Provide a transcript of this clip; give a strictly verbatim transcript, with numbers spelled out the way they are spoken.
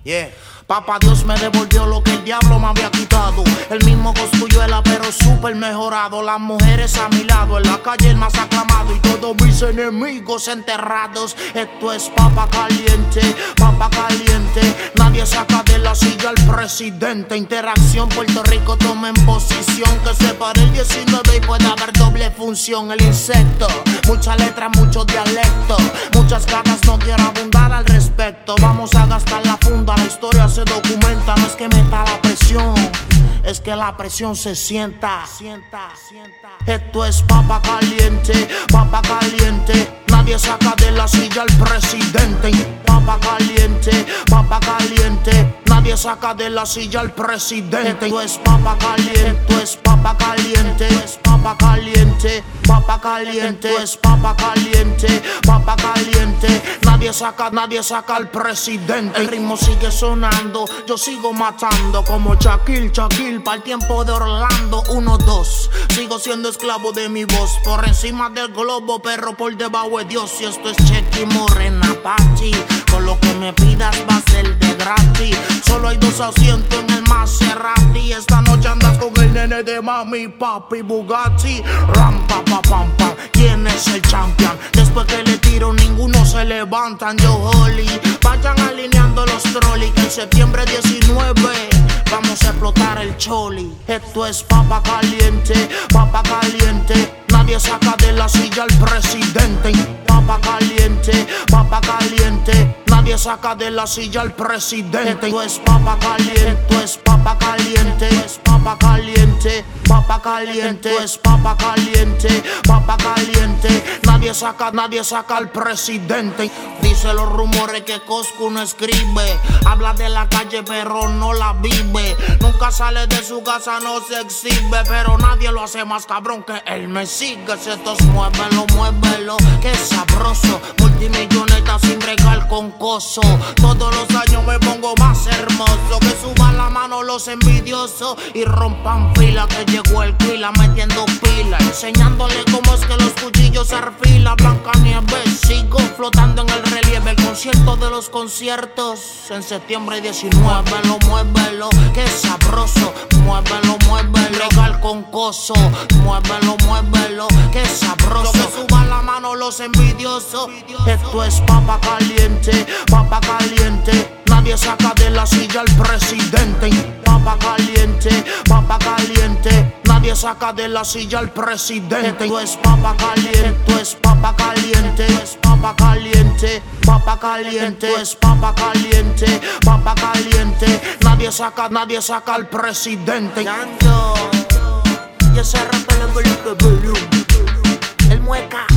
Yeah. Papá Dios me devolvió lo que el diablo me había quitado. El mismo Cosculluela pero súper mejorado. Las mujeres a mi lado, en la calle el más aclamado y todos mis enemigos enterrados. Esto es papa caliente, papa caliente. Nadie saca de la silla al presidente. Interacción, Puerto Rico toma en posición. Que se pare el diecinueve y puede haber doble función. El insecto, mucha letra, mucho dialecto. Muchas ganas, no quiero abundar al respecto. Vamos a gastar la funda, la historia se documenta. No es que meta la presión, es que la presión se sienta. Sienta, sienta. Esto es papa caliente, papa caliente. Nadie saca de la silla al presidente. Papa caliente, papa caliente. Nadie saca de la silla al presidente. Esto es papa caliente, esto es papa caliente, esto es papa caliente, papa caliente, esto es papa caliente, papa caliente. Nadie saca, nadie saca al presidente. El ritmo sigue sonando, yo sigo matando como Shaquille, Shaquille para el tiempo de Orlando. Uno, dos, sigo siendo esclavo de mi voz. Por encima del globo, perro por debajo de Dios. Y esto es Chequi Morena Pachi. Con lo que me pidas va a ser de gratis. Solo hay dos asientos en el Maserati. Esta noche andas con el nene de mami, papi, Bugatti. Ram, pa, pa, pam, pam. ¿Quién es el champion? Después que le tiro ninguno se levantan. Yo, Holly, vayan alineando los trolleys. Que en septiembre diecinueve vamos a explotar el choli. Esto es papa caliente, papa caliente. Nadie saca de la silla al presidente. Papa caliente, papa caliente. Nadie saca de la silla al presidente. Esto es papa caliente, esto es papa caliente, esto es papa caliente, papa caliente, esto es papa caliente, papa caliente. Nadie saca, nadie saca al presidente. Dice los rumores que Coscu no escribe. Habla de la calle pero no la vive. Nunca sale de su casa, no se exhibe. Pero nadie lo hace más cabrón que él me sigue. Estos muévelo, muévelo, que sabroso. Multimilloneta sin bregar con coso. Todos los años me pongo más hermoso. Que suban la mano los envidiosos y rompan fila. Que llegó el Quila metiendo pila. Enseñándole cómo es que los cuchillos se arfila. Blancanieves, sigo flotando en el relieve. El concierto de los conciertos en septiembre diecinueve. Muévelo, muévelo, que sabroso. Muévelo, muévelo, bregar con coso. Muévelo, muévelo, que sabroso. Que suban la mano los envidiosos. Esto es papa caliente, papa caliente. Nadie saca de la silla al presidente. Papa caliente, papa caliente. Nadie saca de la silla al presidente. Esto es papa caliente, esto es papa caliente, esto es papa caliente, papa caliente, esto es papa caliente, papa caliente. Nadie saca, nadie saca al presidente. Y ese rap el mueca.